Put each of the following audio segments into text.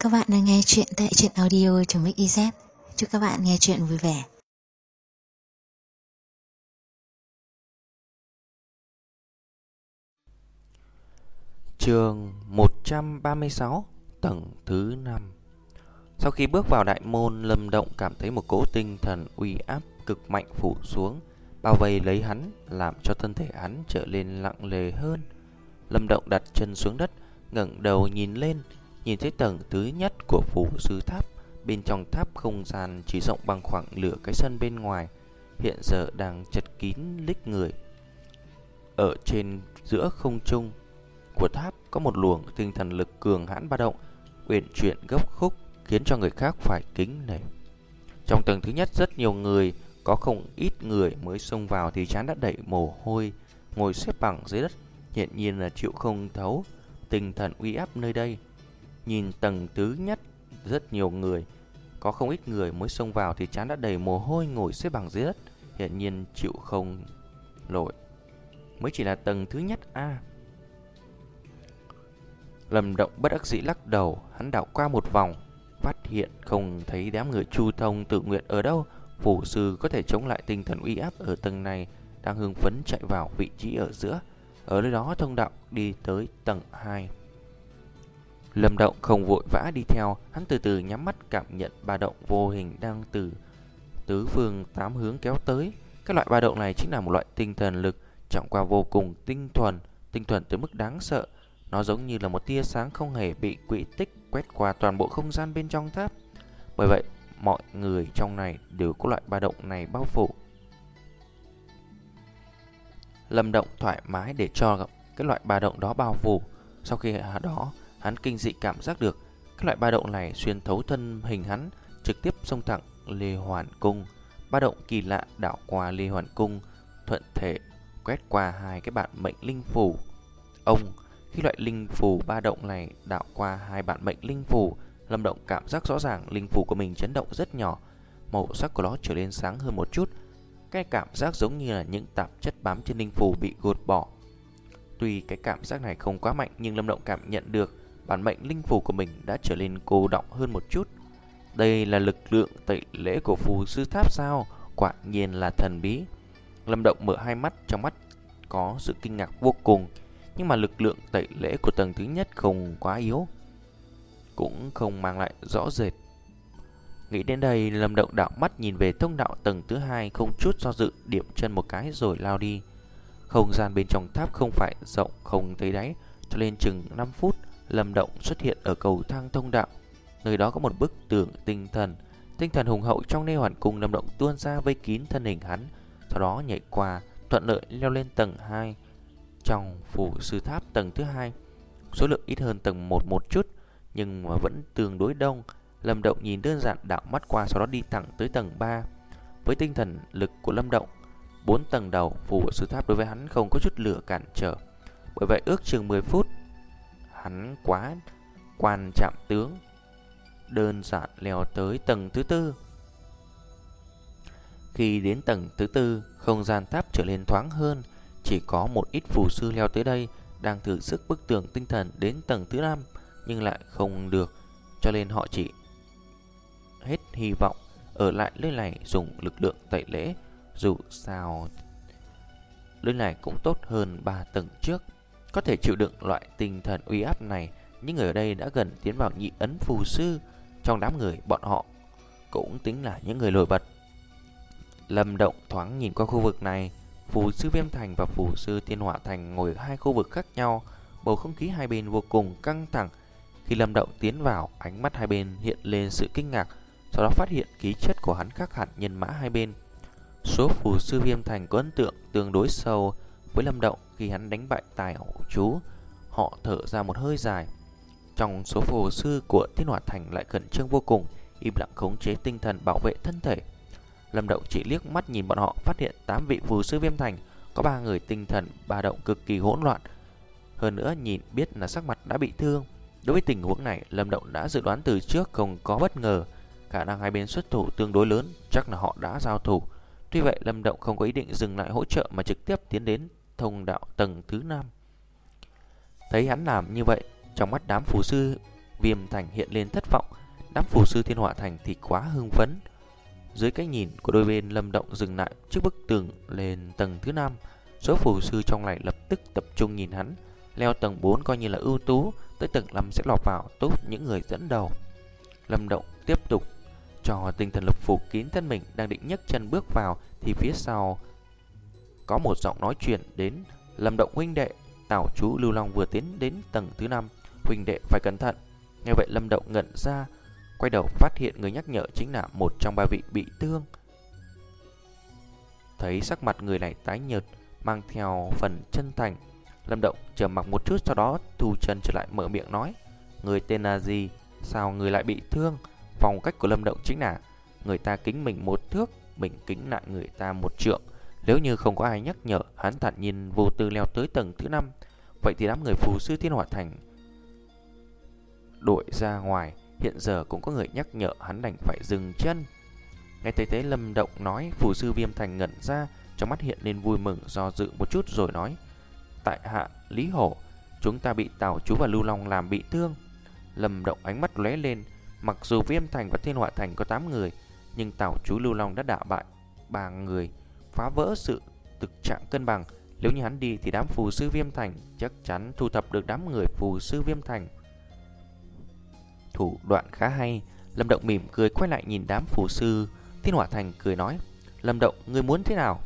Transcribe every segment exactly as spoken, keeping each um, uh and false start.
Các bạn đang nghe chuyện tại truyện audio.mixyz. Chúc các bạn nghe chuyện vui vẻ. Chương một trăm ba mươi sáu, tầng thứ năm. Sau khi bước vào đại môn, Lâm Động cảm thấy một cỗ tinh thần uy áp cực mạnh phủ xuống, bao vây lấy hắn, làm cho thân thể hắn trở nên nặng nề hơn. Lâm Động đặt chân xuống đất, ngẩng đầu nhìn lên, nhìn thấy tầng thứ nhất của phủ sư tháp. Bên trong tháp không gian chỉ rộng bằng khoảng nửa cái sân bên ngoài, hiện giờ đang chật kín lít người. Ở trên giữa không trung của tháp có một luồng tinh thần lực cường hãn ba động, uyển chuyển gấp khúc, khiến cho người khác phải kính nể. Trong tầng thứ nhất rất nhiều người, có không ít người mới xông vào thì trán đã đẩy mồ hôi, ngồi xếp bằng dưới đất, hiển nhiên là chịu không thấu tinh thần uy áp nơi đây. Nhìn tầng thứ nhất, rất nhiều người, có không ít người mới xông vào thì trán đã đầy mồ hôi, ngồi xếp bằng dưới đất, hiển nhiên chịu không nổi. Mới chỉ là tầng thứ nhất a. À. Lâm Động bất đắc dĩ lắc đầu, hắn đảo qua một vòng, phát hiện không thấy đám người Chu Thông tự nguyện ở đâu. Phủ sư có thể chống lại tinh thần uy áp ở tầng này, đang hưng phấn chạy vào vị trí ở giữa. Ở nơi đó thông đạo đi tới tầng hai. Lâm Động không vội vã đi theo, hắn từ từ nhắm mắt cảm nhận ba động vô hình đang từ tứ phương tám hướng kéo tới. Các loại ba động này chính là một loại tinh thần lực trọng qua vô cùng tinh thuần, tinh thuần tới mức đáng sợ. Nó giống như là một tia sáng không hề bị quỹ tích quét qua toàn bộ không gian bên trong tháp. Bởi vậy, mọi người trong này đều có loại ba động này bao phủ. Lâm Động thoải mái để cho cái loại ba động đó bao phủ. Sau khi hạ đó, hắn kinh dị cảm giác được các loại ba động này xuyên thấu thân hình hắn, trực tiếp xông thẳng Lê Hoàn Cung. Ba động kỳ lạ đảo qua Lê Hoàn Cung, thuận thể quét qua hai cái bản mệnh linh phù. Ông, khi loại linh phù ba động này đảo qua hai bản mệnh linh phù, Lâm Động cảm giác rõ ràng linh phù của mình chấn động rất nhỏ, màu sắc của nó trở nên sáng hơn một chút. Cái cảm giác giống như là những tạp chất bám trên linh phù bị gột bỏ. Tuy cái cảm giác này không quá mạnh, nhưng Lâm Động cảm nhận được bản mệnh linh phù của mình đã trở nên cô đọng hơn một chút. Đây là lực lượng tẩy lễ của phù sư tháp sao? Quả nhiên là thần bí. Lâm Động mở hai mắt, trong mắt có sự kinh ngạc vô cùng. Nhưng mà lực lượng tẩy lễ của tầng thứ nhất không quá yếu, cũng không mang lại rõ rệt. Nghĩ đến đây, Lâm Động đảo mắt nhìn về thông đạo tầng thứ hai, không chút do dự điểm chân một cái rồi lao đi. Không gian bên trong tháp không phải rộng không thấy đáy, cho nên chừng năm phút, Lâm Động xuất hiện ở cầu thang thông đạo. Nơi đó có một bức tường tinh thần, tinh thần hùng hậu trong Lê Hoàn Cung. Lâm Động tuôn ra vây kín thân hình hắn, sau đó nhảy qua, thuận lợi leo lên tầng hai. Trong phủ sư tháp tầng thứ hai, số lượng ít hơn tầng một một chút, nhưng mà vẫn tương đối đông. Lâm Động nhìn đơn giản đảo mắt qua, sau đó đi thẳng tới tầng ba. Với tinh thần lực của Lâm Động, bốn tầng đầu phủ sư tháp đối với hắn không có chút lửa cản trở. Bởi vậy ước chừng mười phút, hắn quá quan trạm tướng, đơn giản leo tới tầng thứ tư. Khi đến tầng thứ tư, không gian tháp trở nên thoáng hơn. Chỉ có một ít phù sư leo tới đây, đang thử sức bức tường tinh thần đến tầng thứ năm, nhưng lại không được, cho nên họ chỉ hết hy vọng ở lại nơi này dùng lực lượng tẩy lễ. Dù sao, nơi này cũng tốt hơn ba tầng trước. Có thể chịu đựng loại tinh thần uy áp này, những người ở đây đã gần tiến vào nhị ấn phù sư. Trong đám người, bọn họ cũng tính là những người nổi bật. Lâm Động thoáng nhìn qua khu vực này. Phù sư Viêm Thành và phù sư Thiên Hỏa Thành ngồi ở hai khu vực khác nhau. Bầu không khí hai bên vô cùng căng thẳng. Khi Lâm Động tiến vào, ánh mắt hai bên hiện lên sự kinh ngạc, sau đó phát hiện khí chất của hắn khác hẳn nhân mã hai bên. Số phù sư Viêm Thành có ấn tượng tương đối sâu với Lâm Động khi hắn đánh bại tài hổ chú. Họ thở ra một hơi dài. Trong số phù sư của Thiên Hỏa Thành lại khẩn trương vô cùng, im lặng khống chế tinh thần bảo vệ thân thể. Lâm Động chỉ liếc mắt nhìn bọn họ, phát hiện tám vị phù sư Viêm Thành có ba người tinh thần ba động cực kỳ hỗn loạn. Hơn nữa nhìn biết là sắc mặt đã bị thương. Đối với tình huống này, Lâm Động đã dự đoán từ trước, không có bất ngờ. Khả năng hai bên xuất thủ tương đối lớn, chắc là họ đã giao thủ. Tuy vậy, Lâm Động không có ý định dừng lại hỗ trợ mà trực tiếp tiến đến thông đạo tầng thứ năm. Thấy hắn làm như vậy, trong mắt đám phù sư Viêm Thành hiện lên thất vọng, đám phù sư Thiên Hỏa Thành thì quá hưng phấn. Dưới cái nhìn của đôi bên, Lâm Động dừng lại trước bức tường lên tầng thứ năm. Số phù sư trong này lập tức tập trung nhìn hắn. Leo tầng bốn coi như là ưu tú, tới tầng năm sẽ lọt vào top những người dẫn đầu. Lâm Động tiếp tục cho tinh thần lực phủ kín thân mình, đang định nhấc chân bước vào thì phía sau có một giọng nói chuyện đến. Lâm Động huynh đệ, Tào chú Lưu Long vừa tiến đến tầng thứ năm, huynh đệ phải cẩn thận. Nghe vậy Lâm Động ngẩn ra, quay đầu phát hiện người nhắc nhở chính là một trong ba vị bị thương. Thấy sắc mặt người này tái nhợt, mang theo phần chân thành, Lâm Động trầm mặc một chút, sau đó thu chân trở lại mở miệng nói: người tên là gì? Sao người lại bị thương? Phong cách của Lâm Động chính là người ta kính mình một thước, mình kính lại người ta một trượng. Nếu như không có ai nhắc nhở, hắn thản nhiên vô tư leo tới tầng thứ năm. Vậy thì đám người phù sư Thiên Hỏa Thành đội ra ngoài, hiện giờ cũng có người nhắc nhở, hắn đành phải dừng chân. Nghe thấy thế Lâm Động nói, phù sư Viêm Thành ngẩn ra, trong mắt hiện lên vui mừng, do dự một chút rồi nói: tại hạ Lý Hổ, chúng ta bị Tào chú và Lưu Long làm bị thương. Lâm Động ánh mắt lóe lên, mặc dù Viêm Thành và Thiên Hỏa Thành có tám người, nhưng Tào chú Lưu Long đã đả bại ba người, phá vỡ sự thực trạng cân bằng. Nếu như hắn đi thì đám phù sư Viêm Thành chắc chắn thu thập được đám người phù sư Viêm Thành. Thủ đoạn khá hay. Lâm Động mỉm cười quay lại nhìn đám phù sư Thiên Hỏa Thành cười nói: Lâm Động, ngươi muốn thế nào?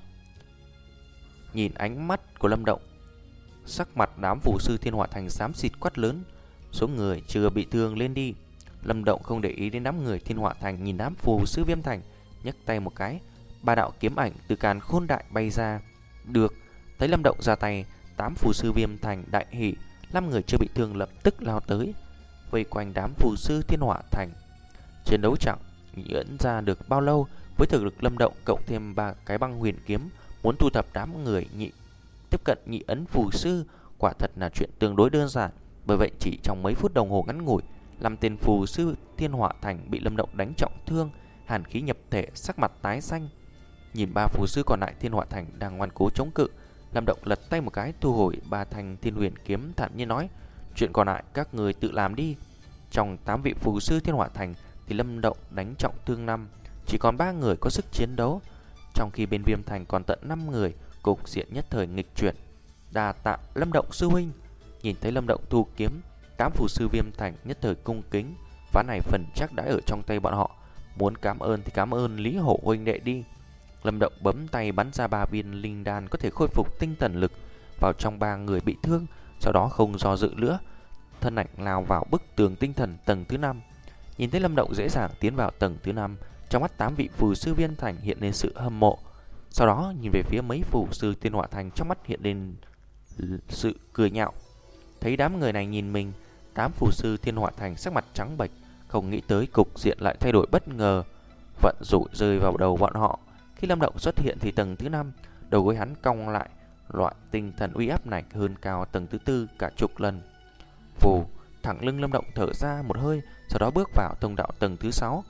Nhìn ánh mắt của Lâm Động, sắc mặt đám phù sư Thiên Hỏa Thành xám xịt quát lớn: số người chưa bị thương lên đi. Lâm Động không để ý đến đám người Thiên Hỏa Thành, nhìn đám phù sư Viêm Thành, nhấc tay một cái, ba đạo kiếm ảnh từ càn khôn đại bay ra. Được, thấy Lâm Động ra tay, tám phù sư Viêm Thành đại hỉ, năm người chưa bị thương lập tức lao tới, vây quanh đám phù sư Thiên Hỏa Thành. Chiến đấu chẳng diễn ra được bao lâu, với thực lực Lâm Động cộng thêm ba cái băng huyền kiếm, muốn thu thập đám người nhị tiếp cận nhị ấn phù sư quả thật là chuyện tương đối đơn giản. Bởi vậy chỉ trong mấy phút đồng hồ ngắn ngủi, năm tên phù sư Thiên Hỏa Thành bị Lâm Động đánh trọng thương, hàn khí nhập thể, sắc mặt tái xanh. Nhìn ba phù sư còn lại Thiên Hỏa Thành đang ngoan cố chống cự, Lâm Động lật tay một cái thu hồi ba thanh Thiên Huyền kiếm, thản nhiên nói: chuyện còn lại các người tự làm đi. Trong tám vị phù sư Thiên Hỏa Thành thì Lâm Động đánh trọng thương năm, chỉ còn ba người có sức chiến đấu, trong khi bên Viêm Thành còn tận năm người, cục diện nhất thời nghịch chuyển. Đa tạ Lâm Động sư huynh. Nhìn thấy Lâm Động thu kiếm, tám phù sư Viêm Thành nhất thời cung kính, ván này phần chắc đã ở trong tay bọn họ, muốn cảm ơn thì cảm ơn Lý Hổ huynh đệ đi. Lâm Động bấm tay bắn ra ba viên linh đan có thể khôi phục tinh thần lực vào trong ba người bị thương, sau đó không do dự nữa, thân ảnh lao vào bức tường tinh thần tầng thứ năm. Nhìn thấy Lâm Động dễ dàng tiến vào tầng thứ năm, trong mắt tám vị phù sư Viêm Thành hiện lên sự hâm mộ. Sau đó nhìn về phía mấy phù sư Thiên Hỏa Thành, trong mắt hiện lên sự cười nhạo. Thấy đám người này nhìn mình, tám phù sư Thiên Hỏa Thành sắc mặt trắng bệch, không nghĩ tới cục diện lại thay đổi bất ngờ, vận rủi rơi vào đầu bọn họ. Khi Lâm Động xuất hiện thì tầng thứ năm, đầu gối hắn cong lại, loại tinh thần uy áp này hơn cao tầng thứ tư cả chục lần. Phù, thẳng lưng Lâm Động thở ra một hơi, sau đó bước vào thông đạo tầng thứ sáu.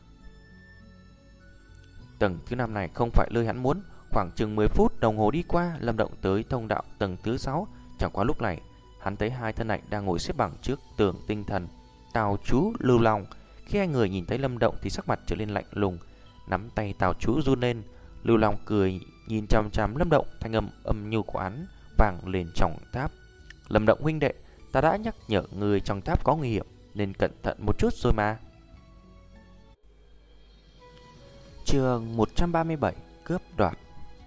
Tầng thứ năm này không phải nơi hắn muốn. Khoảng chừng mười phút đồng hồ đi qua, Lâm Động tới thông đạo tầng thứ sáu. Chẳng qua lúc này hắn thấy hai thân ảnh đang ngồi xếp bằng trước tường tinh thần, Tào chú Lưu Long. Khi hai người nhìn thấy Lâm Động thì sắc mặt trở nên lạnh lùng, nắm tay Tào chú run lên. Lưu Long cười nhìn chằm chằm Lâm Động, thanh âm âm nhu của hắn vang lên trong tháp: Lâm Động huynh đệ, ta đã nhắc nhở người trong tháp có nguy hiểm nên cẩn thận một chút rồi mà. Chương một trăm ba mươi bảy, cướp đoạt.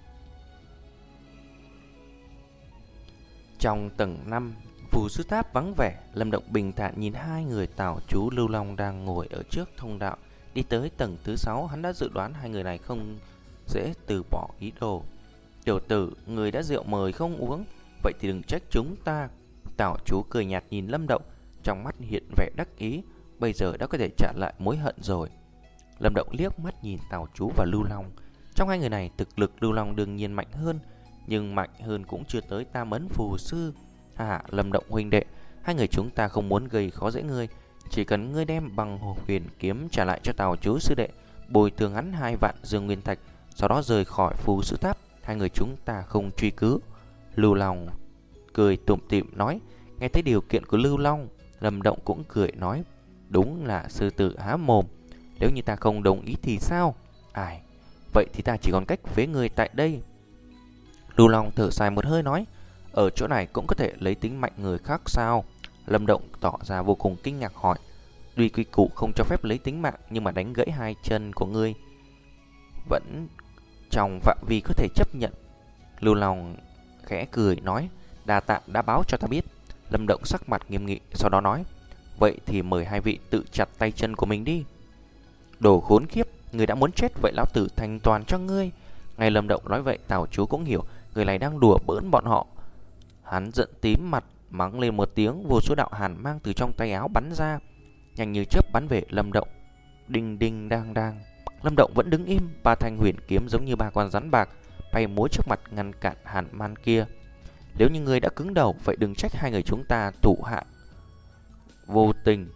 Trong tầng năm, phù sư tháp vắng vẻ, Lâm Động bình thản nhìn hai người Tào chú Lưu Long đang ngồi ở trước thông đạo. Đi tới tầng thứ sáu, hắn đã dự đoán hai người này không dễ từ bỏ ý đồ. Tiểu tử, người đã rượu mời không uống, vậy thì đừng trách chúng ta. Tào chú cười nhạt nhìn Lâm Động, trong mắt hiện vẻ đắc ý, bây giờ đã có thể trả lại mối hận rồi. Lâm Động liếc mắt nhìn Tào chú và Lưu Long. Trong hai người này, thực lực Lưu Long đương nhiên mạnh hơn, nhưng mạnh hơn cũng chưa tới tam ấn phù sư. À, Lâm Động huynh đệ, hai người chúng ta không muốn gây khó dễ ngươi, chỉ cần ngươi đem bằng huyền kiếm trả lại cho Tào chú sư đệ, bồi thường hắn hai vạn dương nguyên thạch, sau đó rời khỏi phù sư tháp, hai người chúng ta không truy cứu. Lưu Long cười tủm tỉm nói. Nghe thấy điều kiện của Lưu Long, Lâm Động cũng cười nói, đúng là sư tử há mồm, nếu như ta không đồng ý thì sao? Ai, vậy thì ta chỉ còn cách phế người tại đây. Lưu Long thở dài một hơi nói, ở chỗ này cũng có thể lấy tính mạnh người khác sao? Lâm Động tỏ ra vô cùng kinh ngạc hỏi, tuy quy củ không cho phép lấy tính mạng, nhưng mà đánh gãy hai chân của ngươi vẫn trong phạm vi có thể chấp nhận. Lưu Long khẽ cười nói, đa tạ đã báo cho ta biết. Lâm Động sắc mặt nghiêm nghị, sau đó nói, vậy thì mời hai vị tự chặt tay chân của mình đi. Đồ khốn khiếp, người đã muốn chết vậy lão tử thành toàn cho ngươi. Ngay Lâm Động nói vậy, Tào Chú cũng hiểu người này đang đùa bỡn bọn họ. Hắn giận tím mặt, mắng lên một tiếng, vô số đạo hàn mang từ trong tay áo bắn ra, nhanh như chớp bắn về Lâm Động. Đinh đinh đang đang, Lâm Động vẫn đứng im, ba thanh huyền kiếm giống như ba con rắn bạc bay múa trước mặt ngăn cản hàn man kia. Nếu như người đã cứng đầu, vậy đừng trách hai người chúng ta thủ hạ vô tình.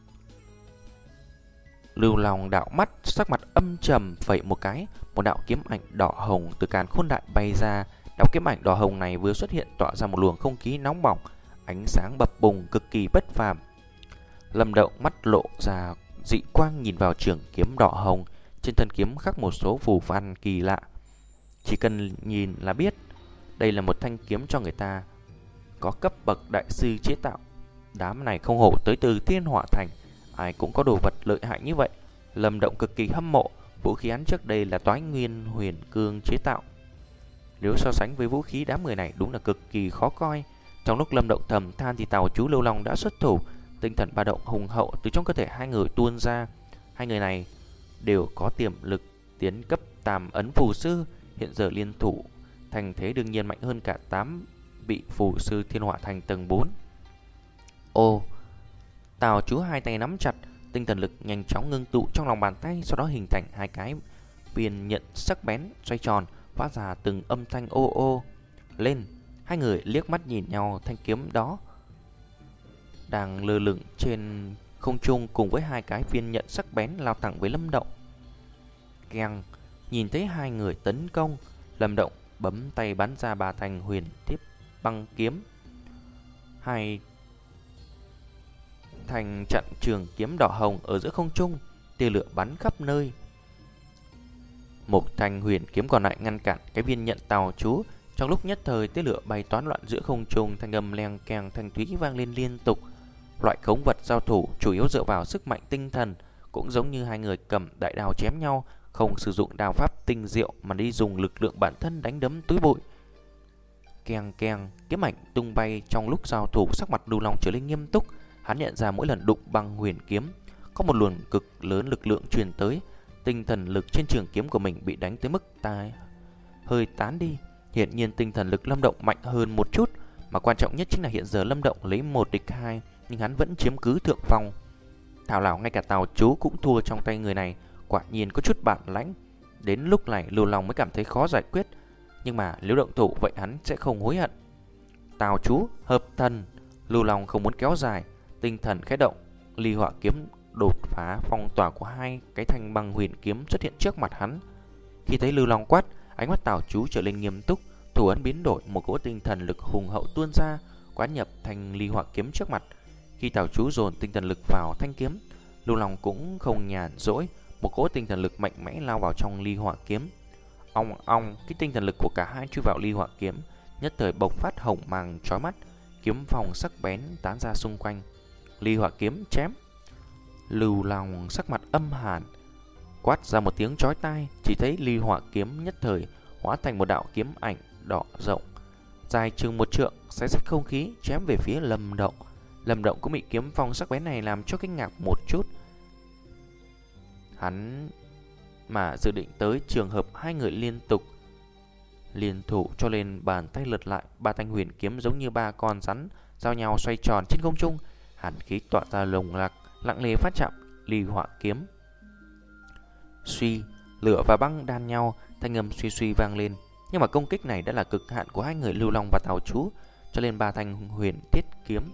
Lưu Long đạo mắt, sắc mặt âm trầm, phẩy một cái, một đạo kiếm ảnh đỏ hồng từ càn khôn đại bay ra. Đạo kiếm ảnh đỏ hồng này vừa xuất hiện tỏa ra một luồng không khí nóng bỏng, ánh sáng bập bùng cực kỳ bất phàm. Lâm Động mắt lộ ra dị quang nhìn vào trường kiếm đỏ hồng, trên thân kiếm khắc một số phù văn kỳ lạ. Chỉ cần nhìn là biết đây là một thanh kiếm cho người ta có cấp bậc đại sư chế tạo. Đám này không hổ tới từ Thiên Hỏa Thành, ai cũng có đồ vật lợi hại như vậy. Lâm Động cực kỳ hâm mộ. Vũ khí hắn trước đây là Toái Nguyên Huyền Cương chế tạo, nếu so sánh với vũ khí đám người này đúng là cực kỳ khó coi. Trong lúc Lâm Động thầm than thì Tào Chú Lưu Long đã xuất thủ. Tinh thần ba động hùng hậu từ trong cơ thể hai người tuôn ra. Hai người này đều có tiềm lực tiến cấp tam ấn phù sư, hiện giờ liên thủ thành thế đương nhiên mạnh hơn cả tám vị phù sư Thiên Hỏa Thành tầng bốn. Ô, Tào Chú hai tay nắm chặt, tinh thần lực nhanh chóng ngưng tụ trong lòng bàn tay, sau đó hình thành hai cái viên nhận sắc bén xoay tròn, phát ra từng âm thanh ô ô lên. Hai người liếc mắt nhìn nhau, thanh kiếm đó đang lơ lửng trên không trung cùng với hai cái viên nhận sắc bén lao thẳng với Lâm Động. Keng, nhìn thấy hai người tấn công, Lâm Động bấm tay bắn ra ba thanh huyền tiếp băng kiếm. Hai thành trận trường kiếm đỏ hồng ở giữa không trung, tia lửa bắn khắp nơi. Một thanh huyền kiếm còn lại ngăn cản cái viên nhận Tào Chú. Trong lúc nhất thời, tia lửa bay toán loạn giữa không trung, thanh âm leng keng thanh thúy vang lên liên tục. Loại khống vật giao thủ chủ yếu dựa vào sức mạnh tinh thần, cũng giống như hai người cầm đại đao chém nhau, không sử dụng đao pháp tinh diệu mà đi dùng lực lượng bản thân đánh đấm túi bụi. Keng keng, kiếm ảnh tung bay trong lúc giao thủ, sắc mặt Lưu Long trở nên nghiêm túc. Hắn nhận ra mỗi lần đụng băng huyền kiếm có một luồng cực lớn lực lượng truyền tới, tinh thần lực trên trường kiếm của mình bị đánh tới mức tai hơi tán đi. Hiển nhiên tinh thần lực Lâm Động mạnh hơn một chút, mà quan trọng nhất chính là hiện giờ Lâm Động lấy một địch hai, nhưng hắn vẫn chiếm cứ thượng phong. Thảo nào ngay cả Tào Chú cũng thua trong tay người này, quả nhiên có chút bản lãnh. Đến lúc này Lưu Long mới cảm thấy khó giải quyết, nhưng mà nếu động thủ vậy hắn sẽ không hối hận. Tào Chú hợp thần. Lưu Long không muốn kéo dài, tinh thần khẽ động, ly hỏa kiếm đột phá phong tỏa của hai cái thanh băng huyền kiếm xuất hiện trước mặt hắn. Khi thấy Lưu Long quát, ánh mắt Tào Chú trở nên nghiêm túc, thủ ấn biến đổi, một cỗ tinh thần lực hùng hậu tuôn ra, quán nhập thanh ly hỏa kiếm trước mặt. Khi Tào Chú dồn tinh thần lực vào thanh kiếm, Lưu Long cũng không nhàn rỗi, một cỗ tinh thần lực mạnh mẽ lao vào trong ly hỏa kiếm. Ong ong, cái tinh thần lực của cả hai chui vào ly hỏa kiếm, nhất thời bộc phát hồng mang chói mắt, kiếm phong sắc bén tán ra xung quanh. Ly hỏa kiếm chém. Lưu Long sắc mặt âm hàn, quát ra một tiếng chói tai, chỉ thấy ly hỏa kiếm nhất thời hóa thành một đạo kiếm ảnh đỏ rộng, dài chừng một trượng, xé rách không khí chém về phía Lâm Động. Lâm Động cũng bị kiếm phong sắc bén này làm cho kinh ngạc một chút. Hắn mà dự định tới trường hợp hai người liên tục liên thủ, cho nên bàn tay lật lại, ba thanh huyền kiếm giống như ba con rắn giao nhau xoay tròn trên không trung, hàn khí tỏa ra lồng lạc, lặng lẽ phát chạm ly hỏa kiếm. Suy, lửa và băng đan nhau, thanh âm suy suy vang lên. Nhưng mà công kích này đã là cực hạn của hai người Lưu Long và Tào Chú, cho nên ba thanh huyền thiết kiếm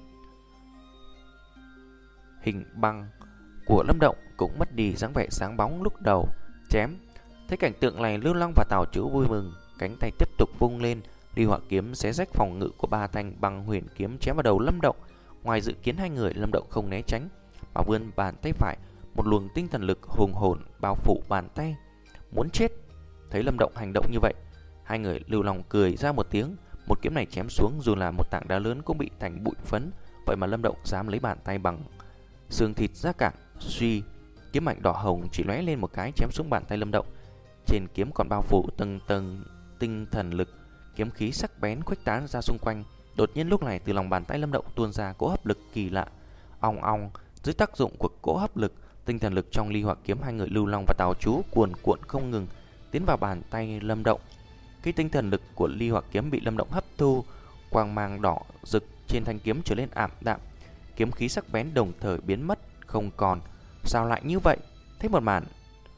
hình băng của Lâm Động cũng mất đi dáng vẻ sáng bóng lúc đầu chém. Thấy cảnh tượng này, Lưu Long và Tào Chú vui mừng, cánh tay tiếp tục vung lên, ly hỏa kiếm xé rách phòng ngự của ba thanh băng huyền kiếm chém vào đầu Lâm Động. Ngoài dự kiến hai người, Lâm Động không né tránh mà vươn bàn tay phải, một luồng tinh thần lực hùng hồn bao phủ bàn tay. Muốn chết. Thấy Lâm Động hành động như vậy, hai người Lưu Long cười ra một tiếng. Một kiếm này chém xuống, dù là một tảng đá lớn cũng bị thành bụi phấn. Vậy mà Lâm Động dám lấy bàn tay bằng xương thịt ra cản. Suy, kiếm mạnh đỏ hồng chỉ lóe lên một cái chém xuống bàn tay Lâm Động. Trên kiếm còn bao phủ tầng tầng tinh thần lực, kiếm khí sắc bén khuếch tán ra xung quanh. Đột nhiên lúc này từ lòng bàn tay Lâm Động tuôn ra cỗ hấp lực kỳ lạ. Ong ong, dưới tác dụng của cỗ hấp lực, tinh thần lực trong ly hỏa kiếm hai người Lưu Long và Tào Chú cuồn cuộn không ngừng tiến vào bàn tay Lâm Động. Khi tinh thần lực của ly hỏa kiếm bị Lâm Động hấp thu, quang mang đỏ rực trên thanh kiếm trở lên ảm đạm, kiếm khí sắc bén đồng thời biến mất không còn. Sao lại như vậy? Thấy một màn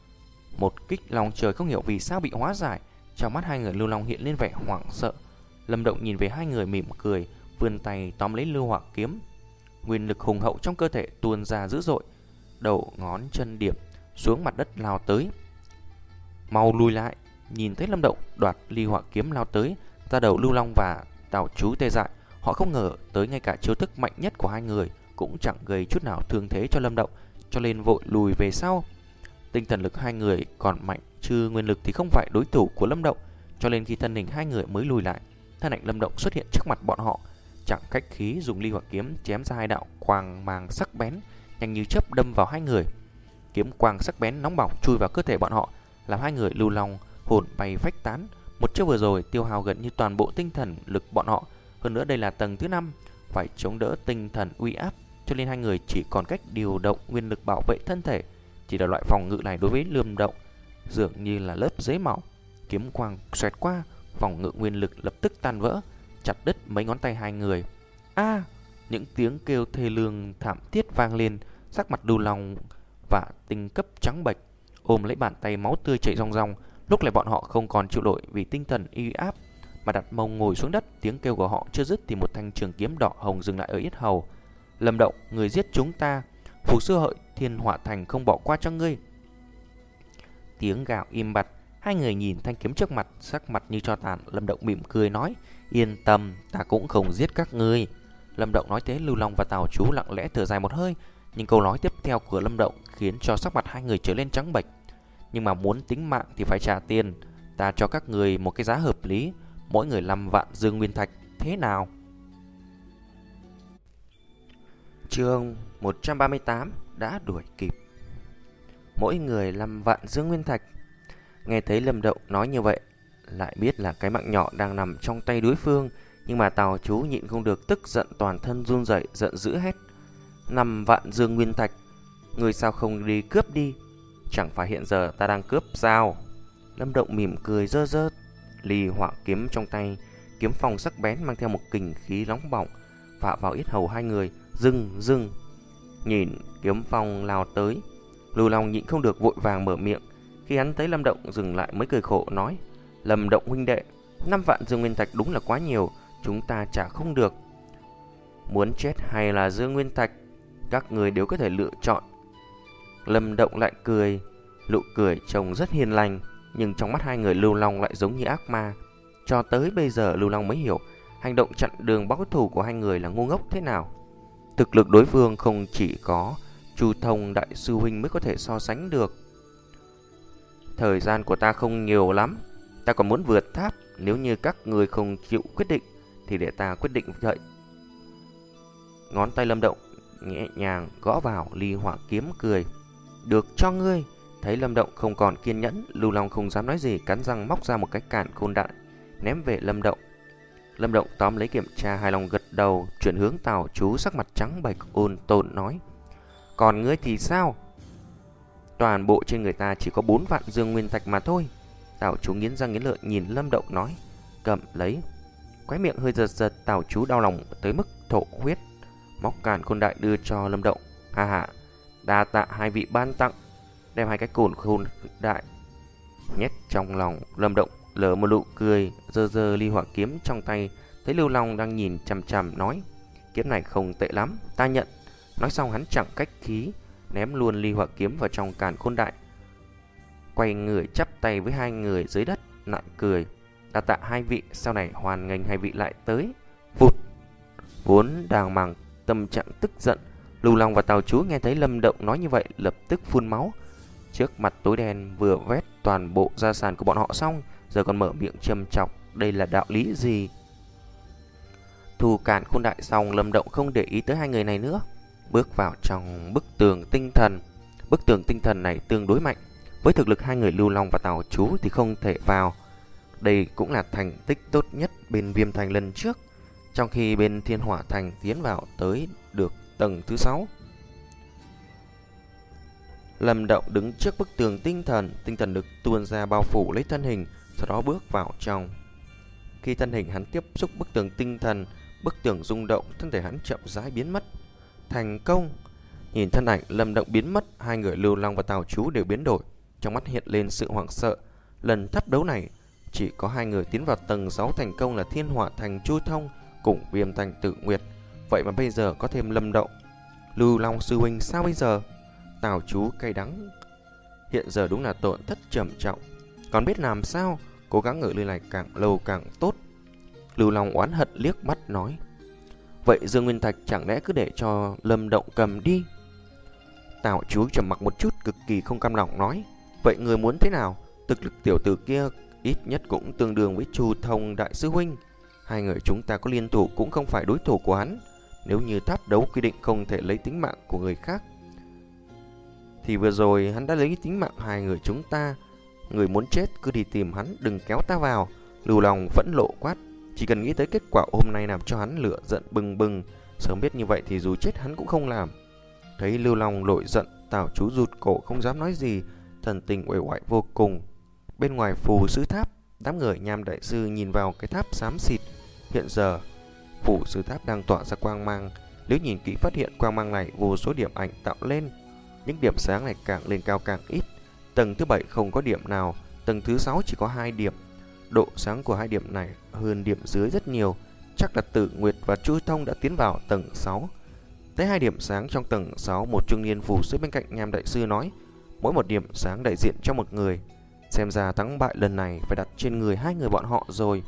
một kích lòng trời không hiểu vì sao bị hóa giải, trong mắt hai người Lưu Long hiện lên vẻ hoảng sợ. Lâm Động nhìn về hai người mỉm cười, vươn tay tóm lấy lưu hỏa kiếm. Nguyên lực hùng hậu trong cơ thể tuôn ra dữ dội, đầu ngón chân điểm xuống mặt đất lao tới. Mau lùi lại! Nhìn thấy Lâm Động đoạt ly hỏa kiếm lao tới, ra đầu Lưu Long và Tào Chú tê dại. Họ không ngờ tới ngay cả chiêu thức mạnh nhất của hai người cũng chẳng gây chút nào thương thế cho Lâm Động, cho nên vội lùi về sau. Tinh thần lực hai người còn mạnh, chứ nguyên lực thì không phải đối thủ của Lâm Động, cho nên khi thân hình hai người mới lùi lại, thân ảnh Lâm Động xuất hiện trước mặt bọn họ, chẳng khách khí dùng ly hỏa kiếm chém ra hai đạo quang mang sắc bén, nhanh như chớp đâm vào hai người. Kiếm quang sắc bén nóng bỏng chui vào cơ thể bọn họ, làm hai người Lưu Long hồn bay phách tán. Một chiêu vừa rồi tiêu hao gần như toàn bộ tinh thần lực bọn họ, hơn nữa đây là tầng thứ năm, phải chống đỡ tinh thần uy áp, cho nên hai người chỉ còn cách điều động nguyên lực bảo vệ thân thể. Chỉ là loại phòng ngự này đối với Lâm Động dường như là lớp giấy mỏng. Kiếm quang xoẹt qua, phòng ngự nguyên lực lập tức tan vỡ, chặt đứt mấy ngón tay hai người. A! À, những tiếng kêu thê lương thảm thiết vang lên, sắc mặt Lưu Long và Tinh Cấp trắng bệch, ôm lấy bàn tay máu tươi chảy ròng ròng. Lúc này bọn họ không còn chịu nổi vì tinh thần uy áp, mà đặt mông ngồi xuống đất. Tiếng kêu của họ chưa dứt thì một thanh trường kiếm đỏ hồng dừng lại ở yết hầu. Lâm Động, người giết chúng ta, Phù Sư Hợi Thiên Hỏa Thành không bỏ qua cho ngươi. Tiếng gào im bặt, hai người nhìn thanh kiếm trước mặt, sắc mặt như tro tàn. Lâm Động mỉm cười nói, yên tâm, ta cũng không giết các ngươi. Lâm Động nói thế, Lưu Long và Tào Chú lặng lẽ thở dài một hơi, nhưng câu nói tiếp theo của Lâm Động khiến cho sắc mặt hai người trở lên trắng bệch. Nhưng mà muốn tính mạng thì phải trả tiền, ta cho các người một cái giá hợp lý, mỗi người năm vạn dương nguyên thạch, thế nào? Chương một trăm ba mươi tám đã đuổi kịp. Mỗi người năm vạn dương nguyên thạch. Nghe thấy Lâm Động nói như vậy, lại biết là cái mạng nhỏ đang nằm trong tay đối phương, nhưng mà Tào Chú nhịn không được, tức giận toàn thân run rẩy, giận dữ hét: năm vạn dương nguyên thạch, người sao không đi cướp đi? Chẳng phải hiện giờ ta đang cướp sao? Lâm Động mỉm cười giơ giơ ly hỏa kiếm trong tay, kiếm phong sắc bén mang theo một kình khí nóng bỏng phả vào yết hầu hai người. Dừng dừng! Nhìn kiếm phong lao tới, Lưu Long nhịn không được vội vàng mở miệng. Khi hắn thấy Lâm Động dừng lại mới cười khổ nói: Lâm Động huynh đệ, năm vạn dương nguyên thạch đúng là quá nhiều, chúng ta trả không được. Muốn chết hay là dương nguyên thạch, các người đều có thể lựa chọn. Lâm Động lại cười, nụ cười trông rất hiền lành, nhưng trong mắt hai người Lưu Long lại giống như ác ma. Cho tới bây giờ Lưu Long mới hiểu hành động chặn đường báo thù của hai người là ngu ngốc thế nào. Thực lực đối phương không chỉ có Chu Thông đại sư huynh mới có thể so sánh được. Thời gian của ta không nhiều lắm, ta còn muốn vượt tháp. Nếu như các người không chịu quyết định thì để ta quyết định vậy. Ngón tay Lâm Động nhẹ nhàng gõ vào ly hỏa kiếm, cười: được cho ngươi. Thấy Lâm Động không còn kiên nhẫn, Lưu Long không dám nói gì, cắn răng móc ra một cái cản khôn đại ném về Lâm Động. Lâm Động tóm lấy kiểm tra, hài lòng gật đầu, chuyển hướng Tào Chú sắc mặt trắng bệch ôn tồn nói: còn ngươi thì sao? Toàn bộ trên người ta chỉ có bốn vạn dương nguyên thạch mà thôi. Tào Chú nghiến răng nghiến lợi nhìn Lâm Động nói: cầm lấy. Khóe miệng hơi giật giật, Tào Chú đau lòng tới mức thổ huyết, móc càn khôn đại đưa cho Lâm Động. Ha ha, đa tạ hai vị ban tặng. Đem hai cái cồn khôn đại nhét trong lòng. Lâm Động lỡ một nụ cười, giơ giơ ly hỏa kiếm trong tay. Thấy Lưu Long đang nhìn chằm chằm nói: kiếm này không tệ lắm, ta nhận. Nói xong hắn chẳng cách khí ném luôn ly hỏa kiếm vào trong càn khôn đại, quay người chắp tay với hai người dưới đất, lại cười: đa tạ hai vị, sau này hoan nghênh hai vị lại tới. Vụt! Vốn đang mang tâm trạng tức giận. Lưu Long và Tào Chú nghe thấy Lâm Động nói như vậy lập tức phun máu. Trước mặt tối đen vừa vét toàn bộ gia sản của bọn họ xong, giờ còn mở miệng châm chọc, đây là đạo lý gì? Thu cản khôn đại xong, Lâm Động không để ý tới hai người này nữa, bước vào trong bức tường tinh thần. Bức tường tinh thần này tương đối mạnh, với thực lực hai người Lưu Long và Tào Chú thì không thể vào. Đây cũng là thành tích tốt nhất bên Viêm Thành lần trước, trong khi bên Thiên Hỏa Thành tiến vào tới được tầng thứ sáu. Lâm Động đứng trước bức tường tinh thần, tinh thần được tuôn ra bao phủ lấy thân hình, sau đó bước vào trong. Khi thân hình hắn tiếp xúc bức tường tinh thần, bức tường rung động, thân thể hắn chậm rãi biến mất. Thành công! Nhìn thân ảnh Lâm Động biến mất, hai người Lưu Long và Tào Chú đều biến đổi, trong mắt hiện lên sự hoảng sợ. Lần thách đấu này chỉ có hai người tiến vào tầng sáu thành công là Thiên Hỏa Thành Chu Thông cùng Viêm Thành Tử Nguyệt. Vậy mà bây giờ có thêm Lâm Động. Lưu Long sư huynh sao bây giờ? Tào Chú cay đắng. Hiện giờ đúng là tổn thất trầm trọng, còn biết làm sao? Cố gắng ở nơi này càng lâu càng tốt. Lưu Long oán hận liếc mắt nói. Vậy Dương Nguyên Thạch chẳng lẽ cứ để cho Lâm Động cầm đi? Tào Chú trầm mặc một chút, cực kỳ không cam lòng nói. Vậy người muốn thế nào? Thực lực tiểu tử kia ít nhất cũng tương đương với Chu Thông đại sư huynh. Hai người chúng ta có liên thủ cũng không phải đối thủ của hắn. Nếu như tháp đấu quy định không thể lấy tính mạng của người khác, thì vừa rồi hắn đã lấy tính mạng hai người chúng ta. Người muốn chết cứ đi tìm hắn, đừng kéo ta vào. Lưu Long phẫn nộ quát. Chỉ cần nghĩ tới kết quả hôm nay làm cho hắn lửa giận bừng bừng. Sớm biết như vậy thì dù chết hắn cũng không làm. Thấy Lưu Long nổi giận, Tào Chú rụt cổ không dám nói gì, thần tình uể oải vô cùng. Bên ngoài phù sư tháp, đám người Nham đại sư nhìn vào cái tháp xám xịt. Hiện giờ phù sư tháp đang tỏa ra quang mang. Nếu nhìn kỹ phát hiện quang mang này vô số điểm ảnh tạo lên. Những điểm sáng này càng lên cao càng ít. Tầng thứ bảy không có điểm nào, tầng thứ sáu chỉ có hai điểm. Độ sáng của hai điểm này hơn điểm dưới rất nhiều. Chắc là Tử Nguyệt và Chu Thông đã tiến vào tầng sáu. Tới hai điểm sáng trong tầng sáu, một trung niên phù sư bên cạnh Nham đại sư nói. Mỗi một điểm sáng đại diện cho một người. Xem ra thắng bại lần này phải đặt trên người hai người bọn họ rồi.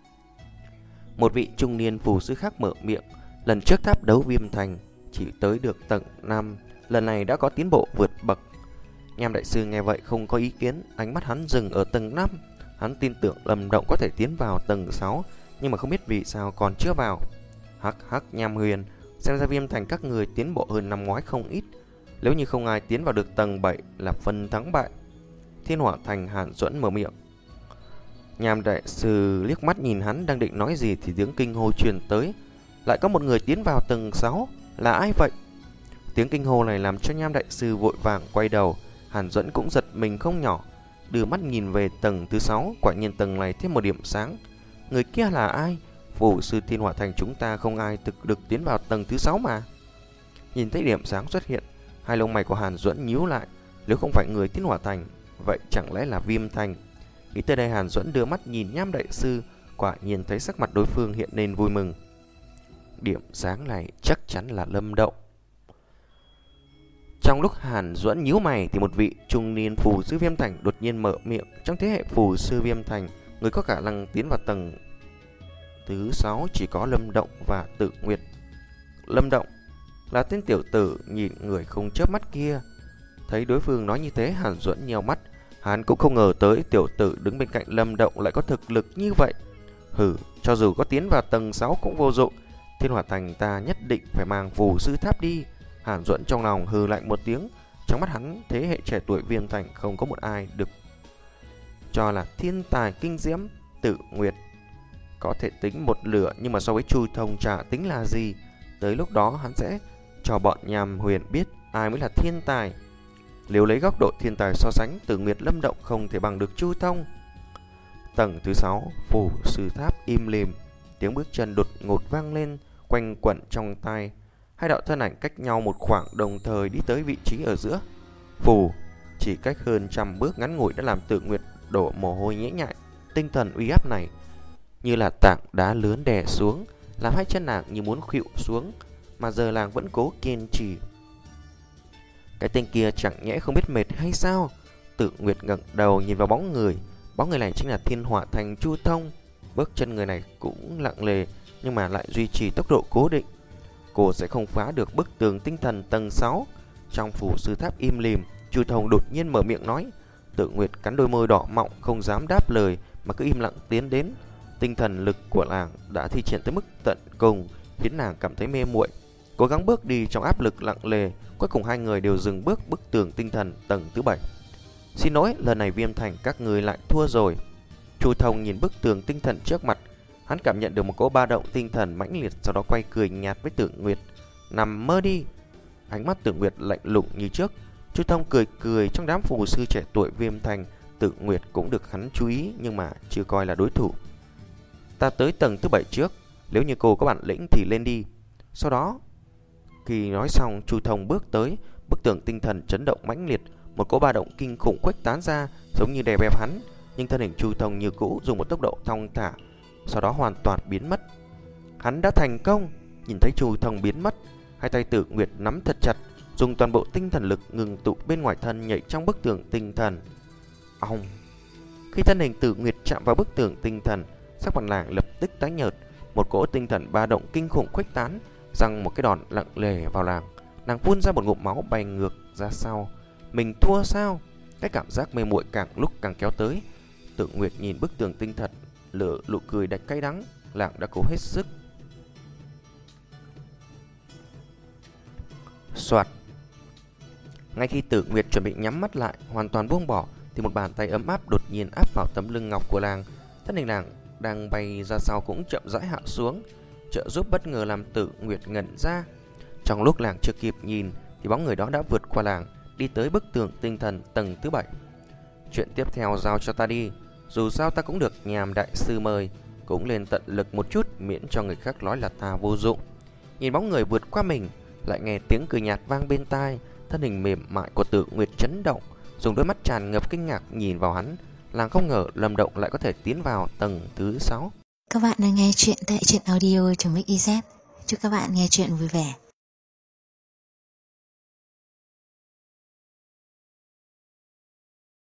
Một vị trung niên phù sư khác mở miệng. Lần trước tháp đấu Viêm Thành chỉ tới được tầng năm, lần này đã có tiến bộ vượt bậc. Nham đại sư nghe vậy không có ý kiến, ánh mắt hắn dừng ở tầng năm. Hắn tin tưởng Lâm Động có thể tiến vào tầng sáu, nhưng mà không biết vì sao còn chưa vào. Hắc hắc Nham Huyền, xem ra Viêm Thành các người tiến bộ hơn năm ngoái không ít. Nếu như không ai tiến vào được tầng bảy là phân thắng bại. Thiên Hỏa Thành Hàn Duẫn mở miệng. Nham đại sư liếc mắt nhìn hắn đang định nói gì thì tiếng kinh hô truyền tới. Lại có một người tiến vào tầng sáu, là ai vậy? Tiếng kinh hô này làm cho Nham đại sư vội vàng quay đầu. Hàn Duẫn cũng giật mình không nhỏ, đưa mắt nhìn về tầng thứ sáu. Quả nhiên tầng này thêm một điểm sáng. Người kia là ai? Phù sư Thiên Hỏa Thành chúng ta không ai thực được tiến vào tầng thứ sáu mà. Nhìn thấy điểm sáng xuất hiện, hai lông mày của Hàn Duẫn nhíu lại. Nếu không phải người Thiên Hỏa Thành, vậy chẳng lẽ là Viêm Thành? Nghĩ tới đây, Hàn Duẫn đưa mắt nhìn Nham đại sư, quả nhiên thấy sắc mặt đối phương hiện lên vui mừng. Điểm sáng này chắc chắn là Lâm Động. Trong lúc Hàn Duẫn nhíu mày thì một vị trung niên phù sư Viêm Thành đột nhiên mở miệng. Trong thế hệ phù sư Viêm Thành, người có khả năng tiến vào tầng thứ sáu chỉ có Lâm Động và Tử Nguyệt. Lâm Động là tên tiểu tử nhìn người không chớp mắt kia. Thấy đối phương nói như thế, Hàn Duẫn nheo mắt. Hắn cũng không ngờ tới tiểu tử đứng bên cạnh Lâm Động lại có thực lực như vậy. Hừ, cho dù có tiến vào tầng sáu cũng vô dụng. Thiên Hỏa Thành ta nhất định phải mang phù sư tháp đi. Hàn Duẫn trong lòng hừ lạnh một tiếng. Trong mắt hắn, thế hệ trẻ tuổi Viêm Thành không có một ai được cho là thiên tài kinh diễm. Tử Nguyệt có thể tính một lửa, nhưng mà so với Chu Thông chả tính là gì. Tới lúc đó hắn sẽ cho bọn Nham Huyền biết ai mới là thiên tài. Nếu lấy góc độ thiên tài so sánh, Tử Nguyệt Lâm Động không thể bằng được Chu Thông. Tầng thứ sáu, phù sư tháp im lìm. Tiếng bước chân đột ngột vang lên, quanh quẩn trong tai. Hai đạo thân ảnh cách nhau một khoảng đồng thời đi tới vị trí ở giữa. Phù chỉ cách hơn trăm bước ngắn ngủi đã làm Tử Nguyệt đổ mồ hôi nhễ nhại. Tinh thần uy áp này như là tảng đá lớn đè xuống, làm hai chân nàng như muốn khuỵu xuống, mà giờ nàng vẫn cố kiên trì. Cái tên kia chẳng nhẽ không biết mệt hay sao? Tử Nguyệt ngẩng đầu nhìn vào bóng người. Bóng người này chính là Thiên Hỏa Thành Chu Thông. Bước chân người này cũng lặng lề, nhưng mà lại duy trì tốc độ cố định. cô sẽ không phá được bức tường tinh thần tầng sáu. Trong phủ sư tháp im lìm, Chu Thông đột nhiên mở miệng nói. Tự Nguyệt cắn đôi môi đỏ mọng không dám đáp lời mà cứ im lặng tiến đến. Tinh thần lực của nàng đã thi triển tới mức tận cùng, khiến nàng cảm thấy mê muội, cố gắng bước đi trong áp lực nặng nề. Cuối cùng hai người đều dừng bước bức tường tinh thần tầng thứ bảy. Xin lỗi, lần này Viêm Thành các người lại thua rồi. Chu Thông nhìn bức tường tinh thần trước mặt, hắn cảm nhận được một cỗ ba động tinh thần mãnh liệt, sau đó quay cười nhạt với Tự Nguyệt. Nằm mơ đi. Ánh mắt Tự Nguyệt lạnh lùng như trước. Chu Thông cười cười, trong đám phù sư trẻ tuổi Viêm Thành, Tự Nguyệt cũng được hắn chú ý nhưng mà chưa coi là đối thủ. Ta tới tầng thứ bảy trước, nếu như cô có bản lĩnh thì lên đi. Sau đó, khi nói xong, Chu Thông bước tới, bức tường tinh thần chấn động mãnh liệt, một cỗ ba động kinh khủng khuếch tán ra, giống như đè bẹp hắn, nhưng thân hình Chu Thông như cũ dùng một tốc độ thong thả, sau đó hoàn toàn biến mất. Hắn đã thành công. Nhìn thấy Chu Thông biến mất, hai tay Tự Nguyệt nắm thật chặt, dùng toàn bộ tinh thần lực ngừng tụ bên ngoài thân nhảy trong bức tường tinh thần. Ong! Khi thân hình Tự Nguyệt chạm vào bức tường tinh thần, sắc mặt nàng lập tức tái nhợt, một cỗ tinh thần ba động kinh khủng khuếch tán, rằng một cái đòn lặng lề vào nàng. Nàng phun ra một ngụm máu bay ngược ra sau. Mình thua sao? Cái cảm giác mê muội càng lúc càng kéo tới. Tự Nguyệt nhìn bức tường tinh thần, lửa nụ cười đầy cay đắng. Nàng đã cố hết sức. Soạt. Ngay khi Tự Nguyệt chuẩn bị nhắm mắt lại, hoàn toàn buông bỏ, thì một bàn tay ấm áp đột nhiên áp vào tấm lưng ngọc của nàng. Thân hình nàng đang bay ra sau cũng chậm rãi hạ xuống, trợ giúp bất ngờ làm Tự Nguyệt ngẩn ra. Trong lúc nàng chưa kịp nhìn thì bóng người đó đã vượt qua nàng, đi tới bức tường tinh thần tầng thứ bảy. Chuyện tiếp theo giao cho ta đi, dù sao ta cũng được Nhàm đại sư mời, cũng lên tận lực một chút, miễn cho người khác nói là ta vô dụng. Nhìn bóng người vượt qua mình, lại nghe tiếng cười nhạt vang bên tai, thân hình mềm mại của Tự Nguyệt chấn động, dùng đôi mắt tràn ngập kinh ngạc nhìn vào hắn. Nàng không ngờ Lâm Động lại có thể tiến vào tầng thứ sáu. Các bạn đang nghe chuyện tại truyện audio chấm ích i zét. Chúc các bạn nghe chuyện vui vẻ.